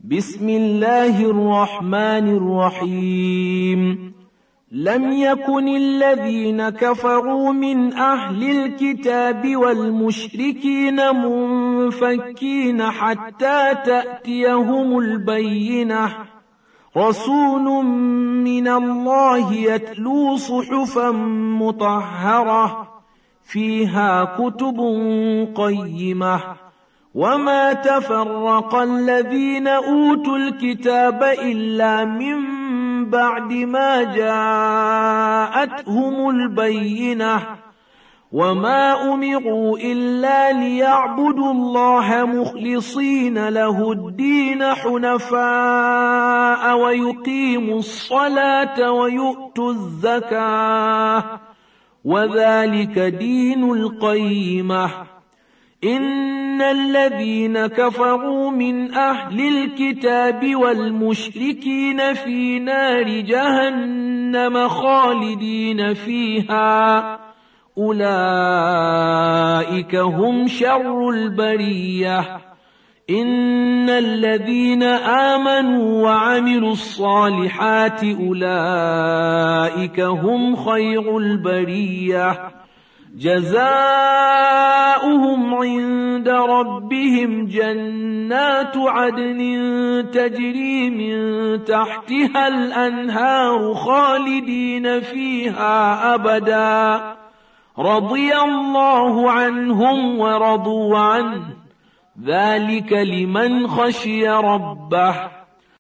بسم الله الرحمن الرحيم. لم يكن الذين كفروا من أهل الكتاب والمشركين منفكين حتى تأتيهم البينة، رسول من الله يتلو صحفا مطهرة فيها كتب قيمة. وما تفرق الذين أوتوا الكتاب إلا من بعد ما جاءتهم البينة، وما أمروا إلا ليعبدوا الله مخلصين له الدين حنفاء ويقيموا الصلاة ويؤتوا الزكاة، وذلك دين القيمة. إن الذين كفروا من أهل الكتاب والمشركين في نار جهنم خالدين فيها، أولئك هم شر البرية. إن الذين آمنوا وعملوا الصالحات أولئك هم خير البرية، جزاؤهم عند ربهم جنات عدن تجري من تحتها الأنهار خالدين فيها أبدا، رضي الله عنهم ورضوا عنه، ذلك لمن خشي ربه.